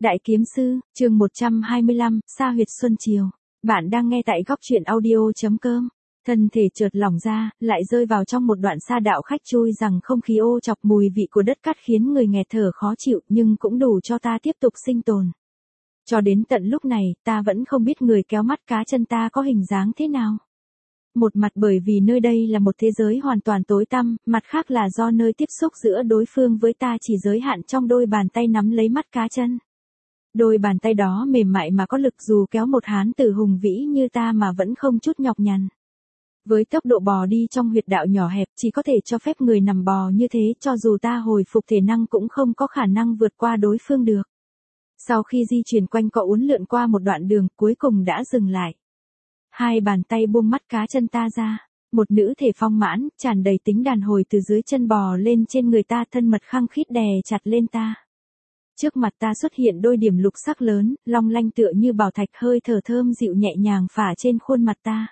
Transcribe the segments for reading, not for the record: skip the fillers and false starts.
Đại Kiếm Sư, chương 125, Sa huyệt Xuân Chiều. Bạn đang nghe tại góc truyện audio.com. Thân thể chợt lỏng ra, lại rơi vào trong một đoạn sa đạo khách chui rằng không khí ô chọc mùi vị của đất cát khiến người nghẹt thở khó chịu nhưng cũng đủ cho ta tiếp tục sinh tồn. Cho đến tận lúc này, ta vẫn không biết người kéo mắt cá chân ta có hình dáng thế nào. Một mặt bởi vì nơi đây là một thế giới hoàn toàn tối tăm, mặt khác là do nơi tiếp xúc giữa đối phương với ta chỉ giới hạn trong đôi bàn tay nắm lấy mắt cá chân. Đôi bàn tay đó mềm mại mà có lực dù kéo một hán tử hùng vĩ như ta mà vẫn không chút nhọc nhằn. Với tốc độ bò đi trong huyệt đạo nhỏ hẹp chỉ có thể cho phép người nằm bò như thế cho dù ta hồi phục thể năng cũng không có khả năng vượt qua đối phương được. Sau khi di chuyển quanh co uốn lượn qua một đoạn đường cuối cùng đã dừng lại. Hai bàn tay buông mắt cá chân ta ra. Một nữ thể phong mãn, tràn đầy tính đàn hồi từ dưới chân bò lên trên người ta thân mật khăng khít đè chặt lên ta. Trước mặt ta xuất hiện đôi điểm lục sắc lớn, long lanh tựa như bảo thạch hơi thở thơm dịu nhẹ nhàng phả trên khuôn mặt ta.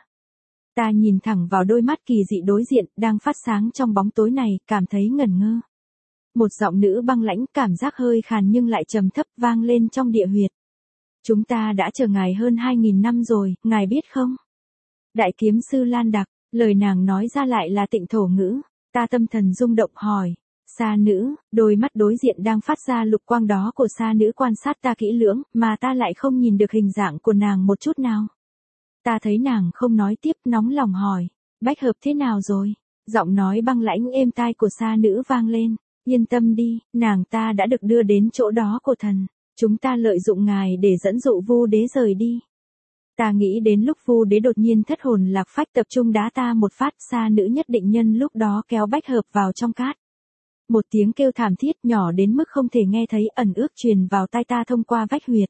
Ta nhìn thẳng vào đôi mắt kỳ dị đối diện, đang phát sáng trong bóng tối này, cảm thấy ngẩn ngơ. Một giọng nữ băng lãnh cảm giác hơi khàn nhưng lại trầm thấp vang lên trong địa huyệt. Chúng ta đã chờ ngài hơn 2.000 năm rồi, ngài biết không? Đại Kiếm Sư Lan Đặc, lời nàng nói ra lại là Tịnh thổ ngữ, ta tâm thần rung động hỏi. Sa nữ, đôi mắt đối diện đang phát ra lục quang đó của sa nữ quan sát ta kỹ lưỡng, mà ta lại không nhìn được hình dạng của nàng một chút nào. Ta thấy nàng không nói tiếp, nóng lòng hỏi, bách hợp thế nào rồi? Giọng nói băng lãnh êm tai của sa nữ vang lên, yên tâm đi, nàng ta đã được đưa đến chỗ đó của thần, chúng ta lợi dụng ngài để dẫn dụ Vu Đế rời đi. Ta nghĩ đến lúc Vu Đế đột nhiên thất hồn lạc phách tập trung đá ta một phát, sa nữ nhất định nhân lúc đó kéo bách hợp vào trong cát. Một tiếng kêu thảm thiết nhỏ đến mức không thể nghe thấy ẩn ước truyền vào tai ta thông qua vách huyệt.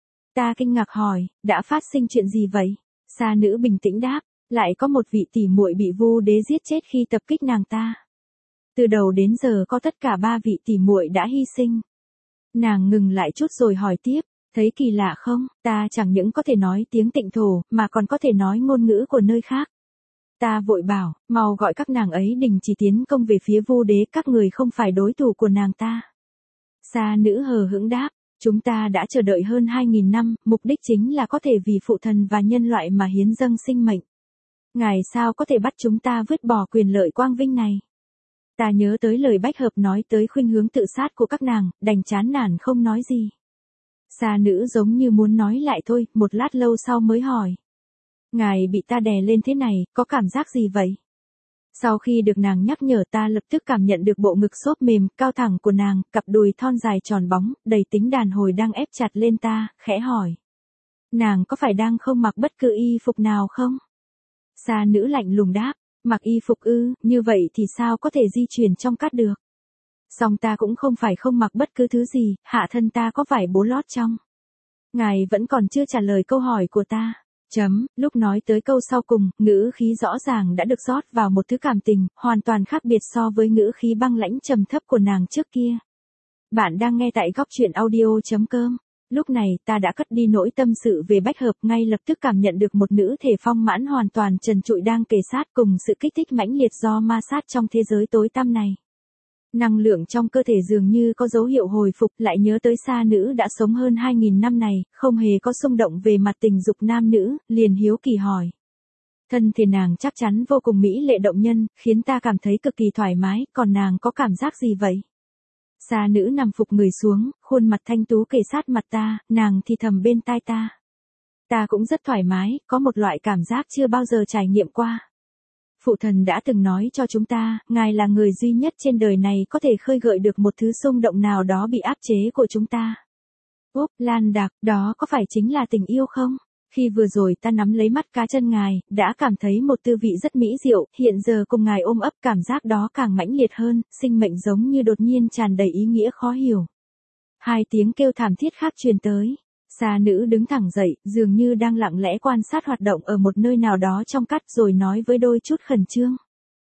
Ta kinh ngạc hỏi, đã phát sinh chuyện gì vậy? Sa nữ bình tĩnh đáp, lại có một vị tỷ muội bị Vu Đế giết chết khi tập kích nàng ta. Từ đầu đến giờ có tất cả 3 vị tỷ muội đã hy sinh. Nàng ngừng lại chút rồi hỏi tiếp, thấy kỳ lạ không, ta chẳng những có thể nói tiếng Tịnh thổ, mà còn có thể nói ngôn ngữ của nơi khác. Ta vội bảo, mau gọi các nàng ấy đình chỉ tiến công về phía Vu Đế, các người không phải đối thủ của nàng ta. Sa nữ hờ hững đáp, chúng ta đã chờ đợi hơn 2.000 năm, mục đích chính là có thể vì phụ thần và nhân loại mà hiến dâng sinh mệnh. Ngài sao có thể bắt chúng ta vứt bỏ quyền lợi quang vinh này? Ta nhớ tới lời bách hợp nói tới khuynh hướng tự sát của các nàng, đành chán nản không nói gì. Sa nữ giống như muốn nói lại thôi, một lát lâu sau mới hỏi. Ngài bị ta đè lên thế này, có cảm giác gì vậy? Sau khi được nàng nhắc nhở ta lập tức cảm nhận được bộ ngực xốp mềm, cao thẳng của nàng, cặp đùi thon dài tròn bóng, đầy tính đàn hồi đang ép chặt lên ta, khẽ hỏi. Nàng có phải đang không mặc bất cứ y phục nào không? Sa nữ lạnh lùng đáp, mặc y phục ư, như vậy thì sao có thể di chuyển trong cát được? Song ta cũng không phải không mặc bất cứ thứ gì, hạ thân ta có vải bố lót trong. Ngài vẫn còn chưa trả lời câu hỏi của ta. Lúc nói tới câu sau cùng, ngữ khí rõ ràng đã được rót vào một thứ cảm tình, hoàn toàn khác biệt so với ngữ khí băng lãnh trầm thấp của nàng trước kia. Bạn đang nghe tại góc truyện audio.com. Lúc này ta đã cất đi nỗi tâm sự về bách hợp, ngay lập tức cảm nhận được một nữ thể phong mãn hoàn toàn trần trụi đang kề sát cùng sự kích thích mãnh liệt do ma sát trong thế giới tối tăm này. Năng lượng trong cơ thể dường như có dấu hiệu hồi phục, lại nhớ tới sa nữ đã sống hơn 2.000 năm này, không hề có xung động về mặt tình dục nam nữ, liền hiếu kỳ hỏi. Thân thể nàng chắc chắn vô cùng mỹ lệ động nhân, khiến ta cảm thấy cực kỳ thoải mái, còn nàng có cảm giác gì vậy? Sa nữ nằm phục người xuống, khuôn mặt thanh tú kề sát mặt ta, nàng thì thầm bên tai ta. Ta cũng rất thoải mái, có một loại cảm giác chưa bao giờ trải nghiệm qua. Phụ thần đã từng nói cho chúng ta, ngài là người duy nhất trên đời này có thể khơi gợi được một thứ xung động nào đó bị áp chế của chúng ta. Úp, Lan Đặc, đó có phải chính là tình yêu không? Khi vừa rồi ta nắm lấy mắt cá chân ngài, đã cảm thấy một tư vị rất mỹ diệu, hiện giờ cùng ngài ôm ấp cảm giác đó càng mãnh liệt hơn, sinh mệnh giống như đột nhiên tràn đầy ý nghĩa khó hiểu. Hai tiếng kêu thảm thiết khác truyền tới. Sa nữ đứng thẳng dậy, dường như đang lặng lẽ quan sát hoạt động ở một nơi nào đó trong cát rồi nói với đôi chút khẩn trương.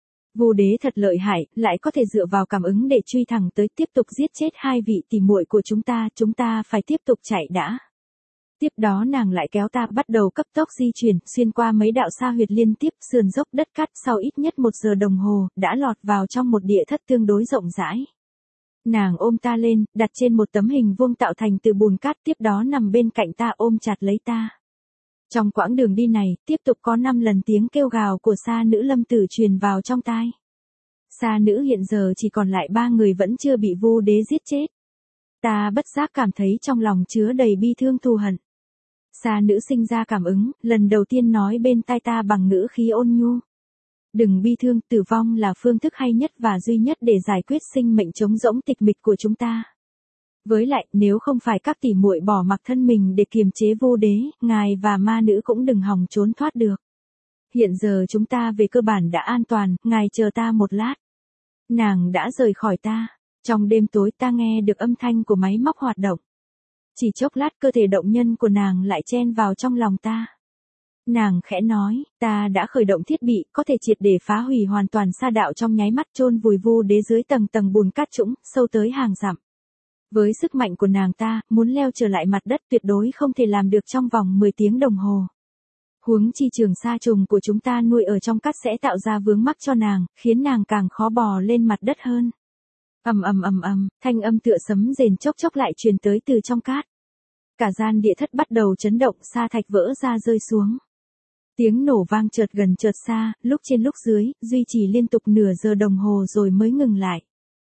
Vu Đế thật lợi hại, lại có thể dựa vào cảm ứng để truy thẳng tới tiếp tục giết chết 2 vị tỷ muội của chúng ta phải tiếp tục chạy đã. Tiếp đó nàng lại kéo ta bắt đầu cấp tốc di chuyển, xuyên qua mấy đạo sa huyệt liên tiếp, sườn dốc đất cát, sau ít nhất 1 giờ đồng hồ, đã lọt vào trong một địa thất tương đối rộng rãi. Nàng ôm ta lên, đặt trên một tấm hình vuông tạo thành từ bùn cát, tiếp đó nằm bên cạnh ta ôm chặt lấy ta. Trong quãng đường đi này, tiếp tục có 5 lần tiếng kêu gào của sa nữ lâm tử truyền vào trong tai. Sa nữ hiện giờ chỉ còn lại 3 người vẫn chưa bị Vu Đế giết chết. Ta bất giác cảm thấy trong lòng chứa đầy bi thương thù hận. Sa nữ sinh ra cảm ứng, lần đầu tiên nói bên tai ta bằng ngữ khí ôn nhu. Đừng bi thương, tử vong là phương thức hay nhất và duy nhất để giải quyết sinh mệnh trống rỗng tịch mịch của chúng ta. Với lại, nếu không phải các tỷ muội bỏ mặc thân mình để kiềm chế Vu Đế, ngài và ma nữ cũng đừng hòng trốn thoát được. Hiện giờ chúng ta về cơ bản đã an toàn, ngài chờ ta một lát. Nàng đã rời khỏi ta. Trong đêm tối ta nghe được âm thanh của máy móc hoạt động. Chỉ chốc lát cơ thể động nhân của nàng lại chen vào trong lòng ta. Nàng khẽ nói, ta đã khởi động thiết bị, có thể triệt để phá hủy hoàn toàn sa đạo trong nháy mắt, chôn vùi Vu Đế dưới tầng tầng bùn cát trũng, sâu tới hàng dặm. Với sức mạnh của nàng ta, muốn leo trở lại mặt đất tuyệt đối không thể làm được trong vòng 10 tiếng đồng hồ. Huống chi trường sa trùng của chúng ta nuôi ở trong cát sẽ tạo ra vướng mắc cho nàng, khiến nàng càng khó bò lên mặt đất hơn. Ầm ầm ầm ầm, thanh âm tựa sấm rền chốc chốc lại truyền tới từ trong cát. Cả gian địa thất bắt đầu chấn động, sa thạch vỡ ra rơi xuống. Tiếng nổ vang chợt gần chợt xa, lúc trên lúc dưới, duy trì liên tục nửa giờ đồng hồ rồi mới ngừng lại.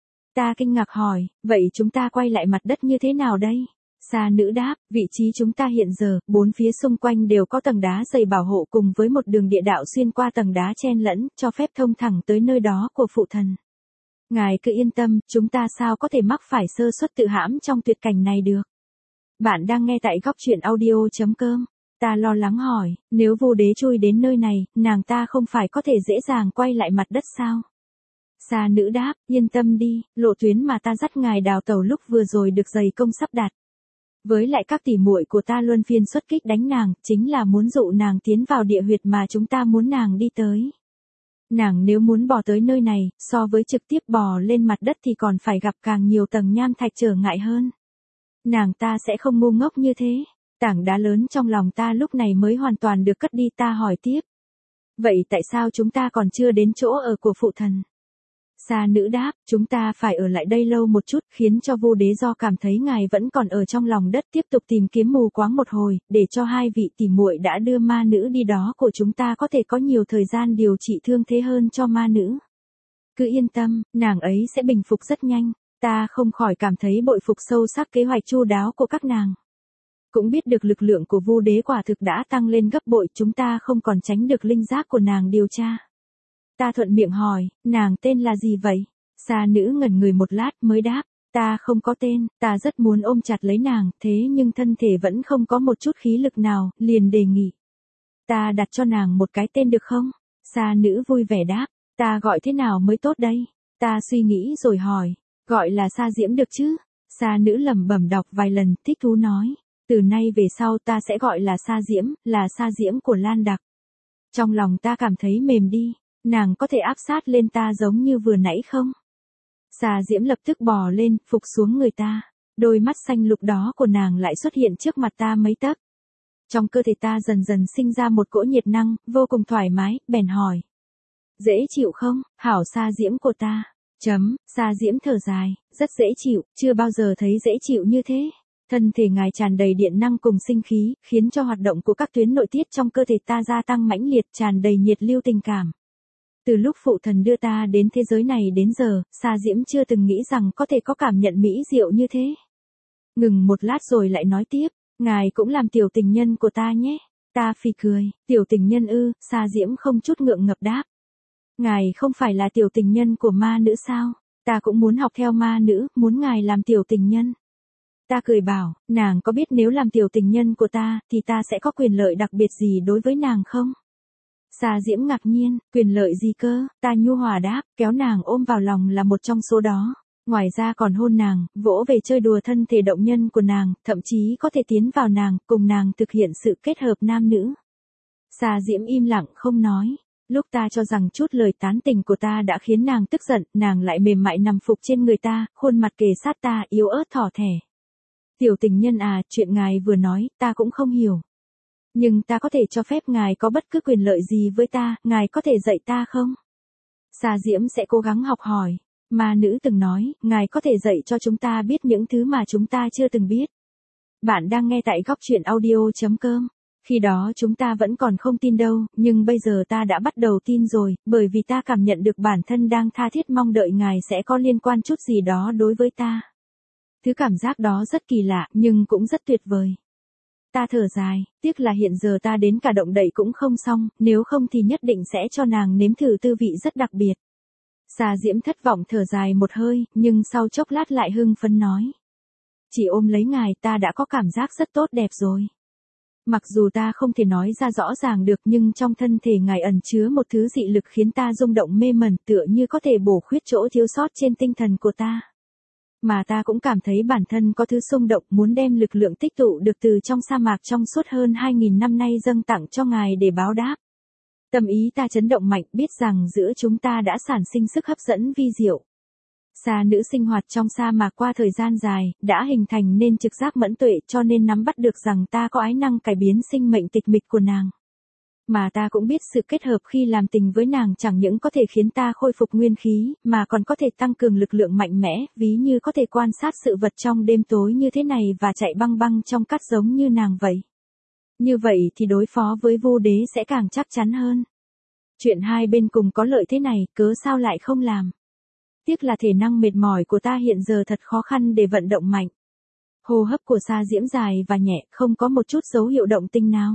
Ta kinh ngạc hỏi, vậy chúng ta quay lại mặt đất như thế nào đây? Sa nữ đáp, vị trí chúng ta hiện giờ, 4 phía xung quanh đều có tầng đá dày bảo hộ cùng với một đường địa đạo xuyên qua tầng đá chen lẫn, cho phép thông thẳng tới nơi đó của phụ thần. Ngài cứ yên tâm, chúng ta sao có thể mắc phải sơ suất tự hãm trong tuyệt cảnh này được. Bạn đang nghe tại góc truyện audio.com. Ta lo lắng hỏi, nếu Vu Đế chui đến nơi này, nàng ta không phải có thể dễ dàng quay lại mặt đất sao? Sa nữ đáp, yên tâm đi, lộ tuyến mà ta dắt ngài đào tẩu lúc vừa rồi được dày công sắp đặt. Với lại các tỷ muội của ta luân phiên xuất kích đánh nàng, chính là muốn dụ nàng tiến vào địa huyệt mà chúng ta muốn nàng đi tới. Nàng nếu muốn bò tới nơi này, so với trực tiếp bò lên mặt đất thì còn phải gặp càng nhiều tầng nham thạch trở ngại hơn. Nàng ta sẽ không ngu ngốc như thế. Tảng đá lớn trong lòng ta lúc này mới hoàn toàn được cất đi. Ta hỏi tiếp. Vậy tại sao chúng ta còn chưa đến chỗ ở của phụ thần? Sa nữ đáp, chúng ta phải ở lại đây lâu một chút, khiến cho Vu Đế do cảm thấy ngài vẫn còn ở trong lòng đất tiếp tục tìm kiếm mù quáng một hồi, để cho 2 vị tỷ muội đã đưa ma nữ đi đó của chúng ta có thể có nhiều thời gian điều trị thương thế hơn cho ma nữ. Cứ yên tâm, nàng ấy sẽ bình phục rất nhanh. Ta không khỏi cảm thấy bội phục sâu sắc kế hoạch chu đáo của các nàng. Cũng biết được lực lượng của Vu Đế quả thực đã tăng lên gấp bội, chúng ta không còn tránh được linh giác của nàng điều tra. Ta thuận miệng hỏi, nàng tên là gì vậy? Sa nữ ngẩn người một lát mới đáp, ta không có tên, ta rất muốn ôm chặt lấy nàng, thế nhưng thân thể vẫn không có một chút khí lực nào, liền đề nghị. Ta đặt cho nàng một cái tên được không? Sa nữ vui vẻ đáp, ta gọi thế nào mới tốt đây? Ta suy nghĩ rồi hỏi, gọi là Sa Diễm được chứ? Sa nữ lẩm bẩm đọc vài lần, thích thú nói, từ nay về sau ta sẽ gọi là Sa Diễm, là Sa Diễm của Lan Đặc. Trong lòng ta cảm thấy mềm đi. Nàng có thể áp sát lên ta giống như vừa nãy không? Sa Diễm lập tức bò lên, phục xuống người ta. Đôi mắt xanh lục đó của nàng lại xuất hiện trước mặt ta mấy tấc. Trong cơ thể ta dần dần sinh ra một cỗ nhiệt năng, vô cùng thoải mái, bèn hỏi. Dễ chịu không, hảo Sa Diễm của ta? Sa Diễm thở dài, rất dễ chịu, chưa bao giờ thấy dễ chịu như thế. Thân thể ngài tràn đầy điện năng cùng sinh khí, khiến cho hoạt động của các tuyến nội tiết trong cơ thể ta gia tăng mãnh liệt, tràn đầy nhiệt lưu tình cảm. Từ lúc phụ thần đưa ta đến thế giới này đến giờ, Sa Diễm chưa từng nghĩ rằng có thể có cảm nhận mỹ diệu như thế. Ngừng một lát rồi lại nói tiếp, ngài cũng làm tiểu tình nhân của ta nhé. Ta phì cười, tiểu tình nhân ư? Sa Diễm không chút ngượng ngập đáp. Ngài không phải là tiểu tình nhân của ma nữ sao? Ta cũng muốn học theo ma nữ, muốn ngài làm tiểu tình nhân. Ta cười bảo, nàng có biết nếu làm tiểu tình nhân của ta, thì ta sẽ có quyền lợi đặc biệt gì đối với nàng không? Sa Diễm ngạc nhiên, quyền lợi gì cơ? Ta nhu hòa đáp, kéo nàng ôm vào lòng là một trong số đó. Ngoài ra còn hôn nàng, vỗ về chơi đùa thân thể động nhân của nàng, thậm chí có thể tiến vào nàng, cùng nàng thực hiện sự kết hợp nam nữ. Sa Diễm im lặng không nói. Lúc ta cho rằng chút lời tán tình của ta đã khiến nàng tức giận, nàng lại mềm mại nằm phục trên người ta, khuôn mặt kề sát ta, yếu ớt thỏ thẻ. Tiểu tình nhân à, chuyện ngài vừa nói, ta cũng không hiểu. Nhưng ta có thể cho phép ngài có bất cứ quyền lợi gì với ta, ngài có thể dạy ta không? Sa Diễm sẽ cố gắng học hỏi. Ma nữ từng nói, ngài có thể dạy cho chúng ta biết những thứ mà chúng ta chưa từng biết. Bạn đang nghe tại góc truyện audio.com. Khi đó chúng ta vẫn còn không tin đâu, nhưng bây giờ ta đã bắt đầu tin rồi, bởi vì ta cảm nhận được bản thân đang tha thiết mong đợi ngài sẽ có liên quan chút gì đó đối với ta. Thứ cảm giác đó rất kỳ lạ, nhưng cũng rất tuyệt vời. Ta thở dài, tiếc là hiện giờ ta đến cả động đậy cũng không xong, nếu không thì nhất định sẽ cho nàng nếm thử tư vị rất đặc biệt. Xà Diễm thất vọng thở dài một hơi, nhưng sau chốc lát lại hưng phấn nói. Chỉ ôm lấy ngài ta đã có cảm giác rất tốt đẹp rồi. Mặc dù ta không thể nói ra rõ ràng được nhưng trong thân thể ngài ẩn chứa một thứ dị lực khiến ta rung động mê mẩn tựa như có thể bổ khuyết chỗ thiếu sót trên tinh thần của ta. Mà ta cũng cảm thấy bản thân có thứ xung động muốn đem lực lượng tích tụ được từ trong sa mạc trong suốt hơn 2.000 năm nay dâng tặng cho ngài để báo đáp. Tâm ý ta chấn động mạnh biết rằng giữa chúng ta đã sản sinh sức hấp dẫn vi diệu. Sa nữ sinh hoạt trong sa mạc qua thời gian dài, đã hình thành nên trực giác mẫn tuệ cho nên nắm bắt được rằng ta có ái năng cải biến sinh mệnh tịch mịch của nàng. Mà ta cũng biết sự kết hợp khi làm tình với nàng chẳng những có thể khiến ta khôi phục nguyên khí, mà còn có thể tăng cường lực lượng mạnh mẽ, ví như có thể quan sát sự vật trong đêm tối như thế này và chạy băng băng trong cát giống như nàng vậy. Như vậy thì đối phó với Vu Đế sẽ càng chắc chắn hơn. Chuyện hai bên cùng có lợi thế này, cớ sao lại không làm. Tiếc là thể năng mệt mỏi của ta hiện giờ thật khó khăn để vận động mạnh. Hô hấp của Sa Diễm dài và nhẹ, không có một chút dấu hiệu động tinh nào.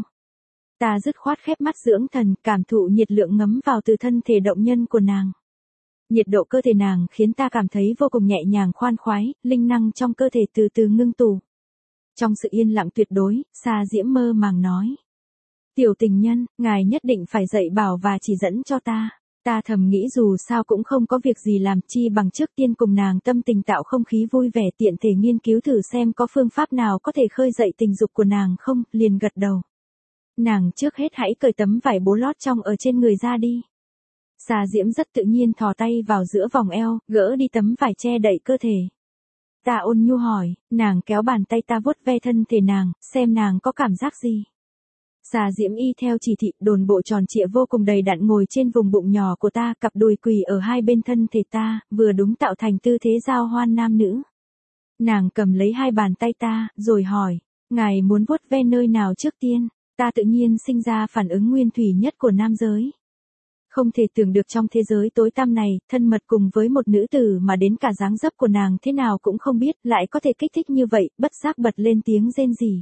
Ta dứt khoát khép mắt dưỡng thần, cảm thụ nhiệt lượng ngấm vào từ thân thể động nhân của nàng. Nhiệt độ cơ thể nàng khiến ta cảm thấy vô cùng nhẹ nhàng khoan khoái, linh năng trong cơ thể từ từ ngưng tụ. Trong sự yên lặng tuyệt đối, Sa Diễm mơ màng nói. Tiểu tình nhân, ngài nhất định phải dạy bảo và chỉ dẫn cho ta. Ta thầm nghĩ dù sao cũng không có việc gì làm chi bằng trước tiên cùng nàng tâm tình tạo không khí vui vẻ tiện thể nghiên cứu thử xem có phương pháp nào có thể khơi dậy tình dục của nàng không, liền gật đầu. Nàng trước hết hãy cởi tấm vải bố lót trong ở trên người ra đi. Sa Diễm rất tự nhiên thò tay vào giữa vòng eo, gỡ đi tấm vải che đậy cơ thể. Ta ôn nhu hỏi, nàng kéo bàn tay ta vuốt ve thân thể nàng, xem nàng có cảm giác gì. Sa Diễm y theo chỉ thị, đồn bộ tròn trịa vô cùng đầy đặn ngồi trên vùng bụng nhỏ của ta, cặp đùi quỳ ở hai bên thân thể ta, vừa đúng tạo thành tư thế giao hoan nam nữ. Nàng cầm lấy hai bàn tay ta, rồi hỏi, ngài muốn vuốt ve nơi nào trước tiên? Ta tự nhiên sinh ra phản ứng nguyên thủy nhất của nam giới. Không thể tưởng được trong thế giới tối tăm này, thân mật cùng với một nữ tử mà đến cả dáng dấp của nàng thế nào cũng không biết, lại có thể kích thích như vậy, bất giác bật lên tiếng rên rỉ.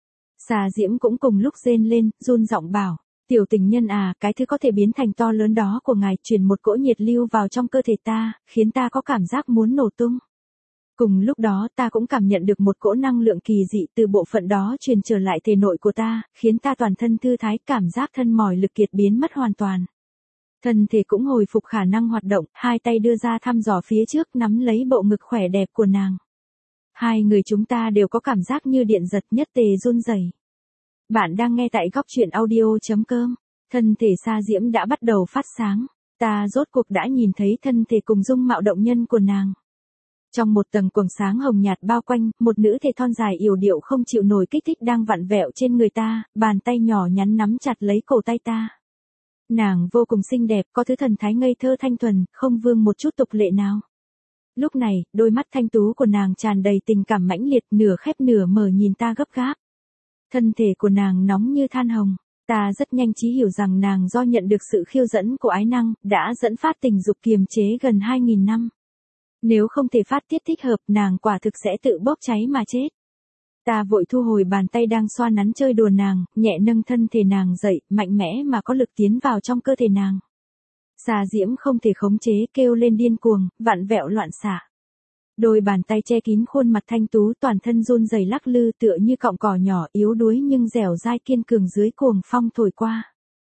Sa Diễm cũng cùng lúc rên lên, run giọng bảo, tiểu tình nhân à, cái thứ có thể biến thành to lớn đó của ngài truyền một cỗ nhiệt lưu vào trong cơ thể ta, khiến ta có cảm giác muốn nổ tung. Cùng lúc đó ta cũng cảm nhận được một cỗ năng lượng kỳ dị từ bộ phận đó truyền trở lại thể nội của ta, khiến ta toàn thân thư thái, cảm giác thân mỏi lực kiệt biến mất hoàn toàn. Thân thể cũng hồi phục khả năng hoạt động, hai tay đưa ra thăm dò phía trước nắm lấy bộ ngực khỏe đẹp của nàng. Hai người chúng ta đều có cảm giác như điện giật nhất tề run rẩy. Bạn đang nghe tại góc truyện audio.com. Thân thể Sa Diễm đã bắt đầu phát sáng. Ta rốt cuộc đã nhìn thấy thân thể cùng dung mạo động nhân của nàng. Trong một tầng quầng sáng hồng nhạt bao quanh, một nữ thể thon dài yểu điệu không chịu nổi kích thích đang vặn vẹo trên người ta, bàn tay nhỏ nhắn nắm chặt lấy cổ tay ta. Nàng vô cùng xinh đẹp, có thứ thần thái ngây thơ thanh thuần, không vương một chút tục lệ nào. Lúc này, đôi mắt thanh tú của nàng tràn đầy tình cảm mãnh liệt, nửa khép nửa mở nhìn ta gấp gáp. Thân thể của nàng nóng như than hồng. Ta rất nhanh trí hiểu rằng nàng do nhận được sự khiêu dẫn của ái năng, đã dẫn phát tình dục kiềm chế gần 2.000 năm. Nếu không thể phát tiết thích hợp, nàng quả thực sẽ tự bốc cháy mà chết. Ta vội thu hồi bàn tay đang xoa nắn chơi đùa nàng, nhẹ nâng thân thể nàng dậy, mạnh mẽ mà có lực tiến vào trong cơ thể nàng. Sa Diễm không thể khống chế kêu lên điên cuồng, vặn vẹo loạn xạ. Đôi bàn tay che kín khuôn mặt thanh tú toàn thân run rẩy lắc lư tựa như cọng cỏ nhỏ yếu đuối nhưng dẻo dai kiên cường dưới cuồng phong thổi qua.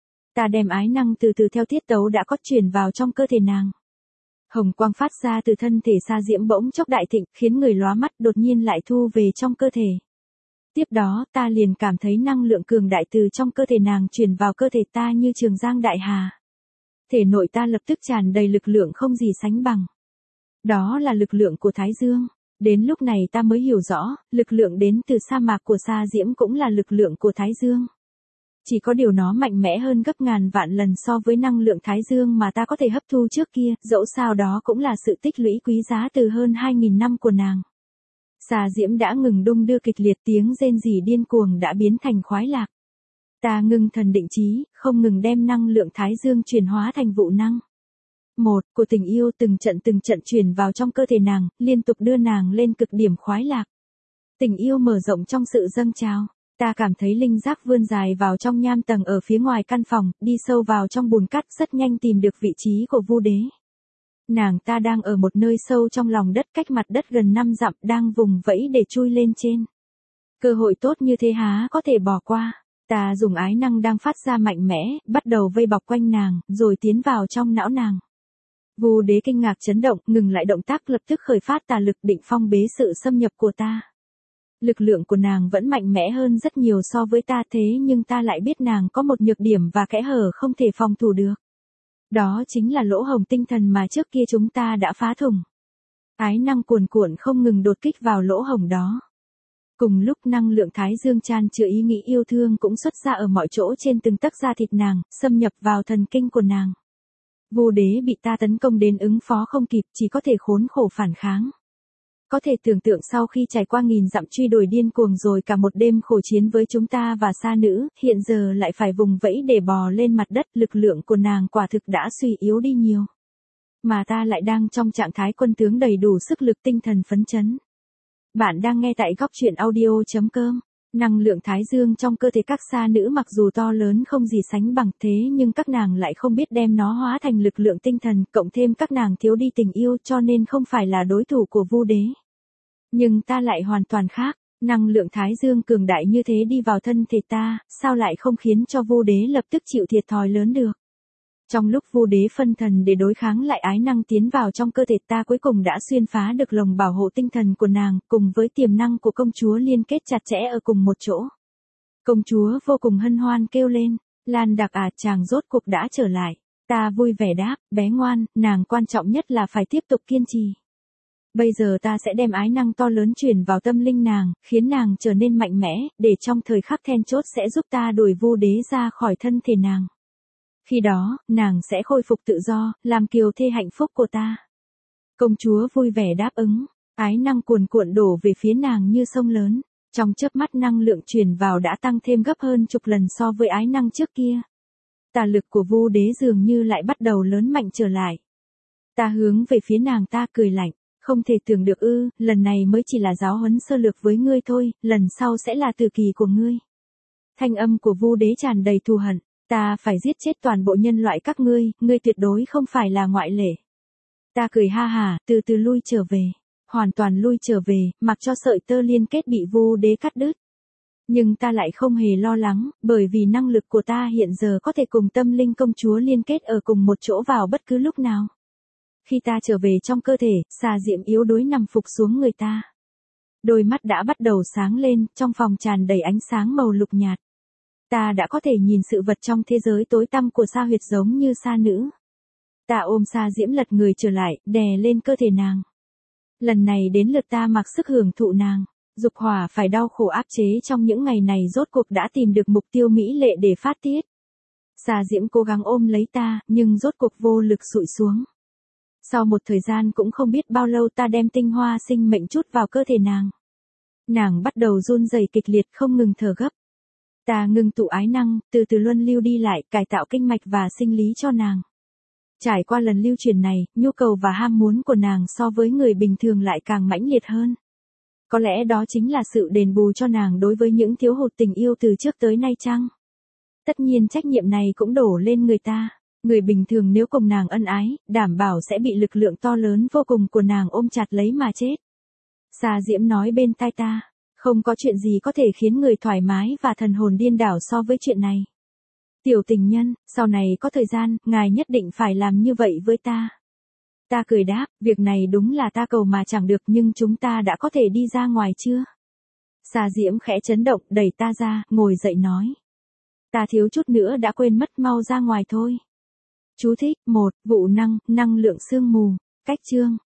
Ta đem ái năng từ từ theo tiết tấu đã có truyền vào trong cơ thể nàng. Hồng quang phát ra từ thân thể Sa Diễm bỗng chốc đại thịnh, khiến người lóa mắt đột nhiên lại thu về trong cơ thể. Tiếp đó ta liền cảm thấy năng lượng cường đại từ trong cơ thể nàng truyền vào cơ thể ta như trường giang đại hà. Thể nội ta lập tức tràn đầy lực lượng không gì sánh bằng. Đó là lực lượng của Thái Dương. Đến lúc này ta mới hiểu rõ, lực lượng đến từ sa mạc của Sa Diễm cũng là lực lượng của Thái Dương. Chỉ có điều nó mạnh mẽ hơn gấp ngàn vạn lần so với năng lượng thái dương mà ta có thể hấp thu trước kia, dẫu sao đó cũng là sự tích lũy quý giá từ hơn 2.000 năm của nàng. Xà diễm đã ngừng đung đưa kịch liệt, tiếng rên rỉ điên cuồng đã biến thành khoái lạc. Ta ngưng thần định chí, không ngừng đem năng lượng thái dương chuyển hóa thành vụ năng. Của tình yêu từng trận chuyển vào trong cơ thể nàng, liên tục đưa nàng lên cực điểm khoái lạc. Tình yêu mở rộng trong sự dâng trào. Ta cảm thấy linh giác vươn dài vào trong nham tầng ở phía ngoài căn phòng, đi sâu vào trong bùn cát, rất nhanh tìm được vị trí của Vu Đế. Nàng ta đang ở một nơi sâu trong lòng đất cách mặt đất gần 5 dặm, đang vùng vẫy để chui lên trên. Cơ hội tốt như thế há có thể bỏ qua. Ta dùng ái năng đang phát ra mạnh mẽ, bắt đầu vây bọc quanh nàng, rồi tiến vào trong não nàng. Vu Đế kinh ngạc chấn động, ngừng lại động tác, lập tức khởi phát tà lực định phong bế sự xâm nhập của ta. Lực lượng của nàng vẫn mạnh mẽ hơn rất nhiều so với ta, thế nhưng ta lại biết nàng có một nhược điểm và kẽ hở không thể phòng thủ được. Đó chính là lỗ hổng tinh thần mà trước kia chúng ta đã phá thủng. Ái năng cuồn cuộn không ngừng đột kích vào lỗ hổng đó. Cùng lúc năng lượng thái dương chan chứa ý nghĩ yêu thương cũng xuất ra ở mọi chỗ trên từng tấc da thịt nàng, xâm nhập vào thần kinh của nàng. Vu Đế bị ta tấn công đến ứng phó không kịp, chỉ có thể khốn khổ phản kháng. Có thể tưởng tượng sau khi trải qua 1000 dặm truy đuổi điên cuồng rồi cả một đêm khổ chiến với chúng ta và sa nữ, hiện giờ lại phải vùng vẫy để bò lên mặt đất, lực lượng của nàng quả thực đã suy yếu đi nhiều. Mà ta lại đang trong trạng thái quân tướng đầy đủ sức lực, tinh thần phấn chấn. Bạn đang nghe tại góc truyện audio.com. Năng lượng thái dương trong cơ thể các sa nữ mặc dù to lớn không gì sánh bằng, thế nhưng các nàng lại không biết đem nó hóa thành lực lượng tinh thần, cộng thêm các nàng thiếu đi tình yêu cho nên không phải là đối thủ của Vu Đế. Nhưng ta lại hoàn toàn khác, năng lượng thái dương cường đại như thế đi vào thân thể ta, sao lại không khiến cho Vu Đế lập tức chịu thiệt thòi lớn được. Trong lúc Vu Đế phân thần để đối kháng lại ái năng tiến vào trong cơ thể ta, cuối cùng đã xuyên phá được lồng bảo hộ tinh thần của nàng, cùng với tiềm năng của công chúa liên kết chặt chẽ ở cùng một chỗ. Công chúa vô cùng hân hoan kêu lên, Lan Đặc à, chàng rốt cuộc đã trở lại. Ta vui vẻ đáp, bé ngoan, nàng quan trọng nhất là phải tiếp tục kiên trì. Bây giờ ta sẽ đem ái năng to lớn truyền vào tâm linh nàng, khiến nàng trở nên mạnh mẽ, để trong thời khắc then chốt sẽ giúp ta đuổi Vu Đế ra khỏi thân thể nàng. Khi đó, nàng sẽ khôi phục tự do, làm kiều thê hạnh phúc của ta. Công chúa vui vẻ đáp ứng, ái năng cuồn cuộn đổ về phía nàng như sông lớn. Trong chớp mắt năng lượng truyền vào đã tăng thêm gấp hơn chục lần so với ái năng trước kia. Tà lực của Vu Đế dường như lại bắt đầu lớn mạnh trở lại. Ta hướng về phía nàng ta cười lạnh, không thể tưởng được ư, lần này mới chỉ là giáo huấn sơ lược với ngươi thôi, lần sau sẽ là tử kỳ của ngươi. Thanh âm của Vu Đế tràn đầy thù hận. Ta phải giết chết toàn bộ nhân loại các ngươi tuyệt đối không phải là ngoại lệ. Ta cười ha hà, từ từ lui trở về. Hoàn toàn lui trở về, mặc cho sợi tơ liên kết bị Vu Đế cắt đứt. Nhưng ta lại không hề lo lắng, bởi vì năng lực của ta hiện giờ có thể cùng tâm linh công chúa liên kết ở cùng một chỗ vào bất cứ lúc nào. Khi ta trở về trong cơ thể, xà diễm yếu đuối nằm phục xuống người ta. Đôi mắt đã bắt đầu sáng lên, trong phòng tràn đầy ánh sáng màu lục nhạt. Ta đã có thể nhìn sự vật trong thế giới tối tăm của sa huyệt giống như sa nữ. Ta ôm sa diễm lật người trở lại, đè lên cơ thể nàng. Lần này đến lượt ta mặc sức hưởng thụ nàng. Dục hỏa phải đau khổ áp chế trong những ngày này rốt cuộc đã tìm được mục tiêu mỹ lệ để phát tiết. Sa diễm cố gắng ôm lấy ta, nhưng rốt cuộc vô lực sụi xuống. Sau một thời gian cũng không biết bao lâu ta đem tinh hoa sinh mệnh chút vào cơ thể nàng. Nàng bắt đầu run rẩy kịch liệt không ngừng thở gấp. Ta ngưng tụ ái năng, từ từ luân lưu đi lại, cải tạo kinh mạch và sinh lý cho nàng. Trải qua lần lưu truyền này, nhu cầu và ham muốn của nàng so với người bình thường lại càng mãnh liệt hơn. Có lẽ đó chính là sự đền bù cho nàng đối với những thiếu hụt tình yêu từ trước tới nay chăng? Tất nhiên trách nhiệm này cũng đổ lên người ta. Người bình thường nếu cùng nàng ân ái, đảm bảo sẽ bị lực lượng to lớn vô cùng của nàng ôm chặt lấy mà chết. Sa diễm nói bên tai ta. Không có chuyện gì có thể khiến người thoải mái và thần hồn điên đảo so với chuyện này. Tiểu tình nhân, sau này có thời gian, ngài nhất định phải làm như vậy với ta. Ta cười đáp, việc này đúng là ta cầu mà chẳng được, nhưng chúng ta đã có thể đi ra ngoài chưa? Sa diễm khẽ chấn động, đẩy ta ra, ngồi dậy nói. Ta thiếu chút nữa đã quên mất, mau ra ngoài thôi. Chú thích, 1. Vụ năng, năng lượng sương mù. Cách chương.